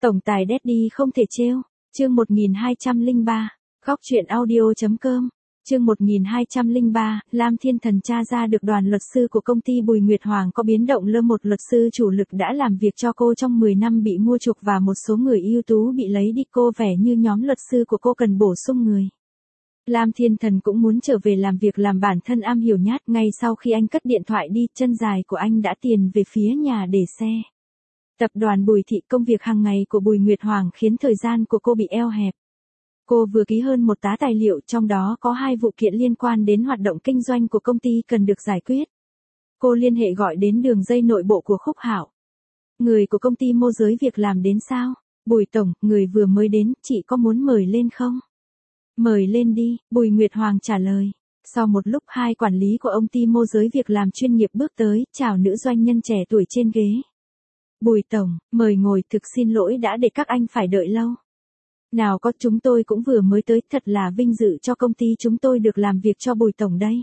Tổng tài Daddy không thể trêu. Chương 1203. Góc truyện audio.com. Chương 1203, Lam Thiên Thần tra ra được đoàn luật sư của công ty Bùi Nguyệt Hoàng có biến động lơ, một luật sư chủ lực đã làm việc cho cô trong 10 năm bị mua chuộc và một số người ưu tú bị lấy đi, cô vẻ như nhóm luật sư của cô cần bổ sung người. Lam Thiên Thần cũng muốn trở về làm việc làm bản thân am hiểu nhát. Ngay sau khi anh cất điện thoại đi, chân dài của anh đã tiền về phía nhà để xe. Tập đoàn Bùi Thị, công việc hàng ngày của Bùi Nguyệt Hoàng khiến thời gian của cô bị eo hẹp. Cô vừa ký hơn một tá tài liệu, trong đó có 2 vụ kiện liên quan đến hoạt động kinh doanh của công ty cần được giải quyết. Cô liên hệ gọi đến đường dây nội bộ của Khúc Hạo. Người của công ty môi giới việc làm đến sao? Bùi tổng, người vừa mới đến, chị có muốn mời lên không? Mời lên đi, Bùi Nguyệt Hoàng trả lời. Sau một lúc, 2 quản lý của ông ty môi giới việc làm chuyên nghiệp bước tới, chào nữ doanh nhân trẻ tuổi trên ghế. Bùi tổng, mời ngồi, thực xin lỗi đã để các anh phải đợi lâu. Nào có, chúng tôi cũng vừa mới tới, thật là vinh dự cho công ty chúng tôi được làm việc cho Bùi tổng đây.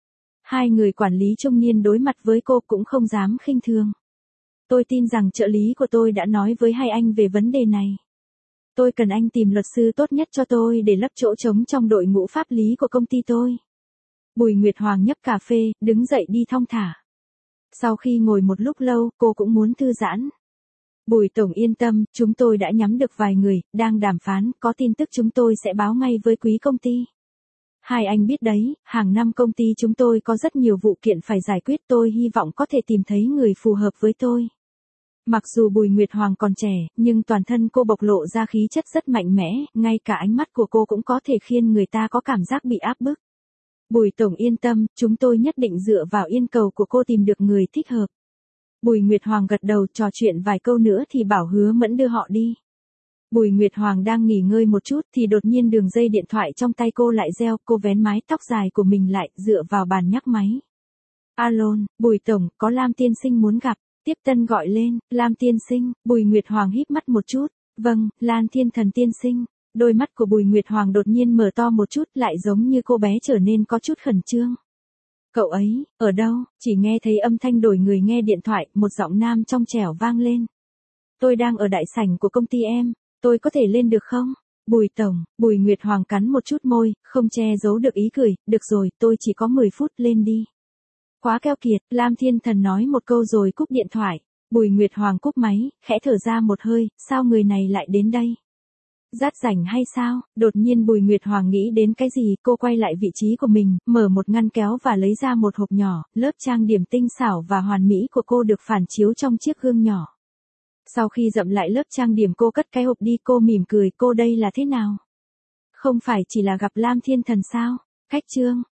2 người quản lý trung niên đối mặt với cô cũng không dám khinh thường. Tôi tin rằng trợ lý của tôi đã nói với hai anh về vấn đề này. Tôi cần anh tìm luật sư tốt nhất cho tôi để lấp chỗ trống trong đội ngũ pháp lý của công ty tôi. Bùi Nguyệt Hoàng nhấp cà phê, đứng dậy đi thong thả. Sau khi ngồi một lúc lâu, cô cũng muốn thư giãn. Bùi tổng yên tâm, chúng tôi đã nhắm được vài người, đang đàm phán, có tin tức chúng tôi sẽ báo ngay với quý công ty. Hai anh biết đấy, hàng năm công ty chúng tôi có rất nhiều vụ kiện phải giải quyết, tôi hy vọng có thể tìm thấy người phù hợp với tôi. Mặc dù Bùi Nguyệt Hoàng còn trẻ, nhưng toàn thân cô bộc lộ ra khí chất rất mạnh mẽ, ngay cả ánh mắt của cô cũng có thể khiến người ta có cảm giác bị áp bức. Bùi tổng yên tâm, chúng tôi nhất định dựa vào yêu cầu của cô tìm được người thích hợp. Bùi Nguyệt Hoàng gật đầu, trò chuyện vài câu nữa thì bảo Hứa Mẫn đưa họ đi. Bùi Nguyệt Hoàng đang nghỉ ngơi một chút thì đột nhiên đường dây điện thoại trong tay cô lại reo, cô vén mái tóc dài của mình lại, dựa vào bàn nhấc máy. Alo, Bùi tổng, có Lam tiên sinh muốn gặp. Tiếp tân gọi lên, Lam tiên sinh. Bùi Nguyệt Hoàng híp mắt một chút. Vâng, Lam Thiên Thần tiên sinh. Đôi mắt của Bùi Nguyệt Hoàng đột nhiên mở to một chút, lại giống như cô bé trở nên có chút khẩn trương. Cậu ấy, ở đâu? Chỉ nghe thấy âm thanh đổi người nghe điện thoại, một giọng nam trong trẻo vang lên. Tôi đang ở đại sảnh của công ty em, tôi có thể lên được không? Bùi tổng, Bùi Nguyệt Hoàng cắn một chút môi, không che giấu được ý cười, được rồi, tôi chỉ có 10 phút, lên đi. Quá keo kiệt, Lam Thiên Thần nói một câu rồi cúp điện thoại. Bùi Nguyệt Hoàng cúp máy, khẽ thở ra một hơi, sao người này lại đến đây? Dát rảnh hay sao? Đột nhiên Bùi Nguyệt Hoàng nghĩ đến cái gì, cô quay lại vị trí của mình, mở một ngăn kéo và lấy ra một hộp nhỏ, lớp trang điểm tinh xảo và hoàn mỹ của cô được phản chiếu trong chiếc gương nhỏ. Sau khi dậm lại lớp trang điểm, cô cất cái hộp đi, cô mỉm cười, cô đây là thế nào? Không phải chỉ là gặp Lam Thiên Thần sao? Khách trương.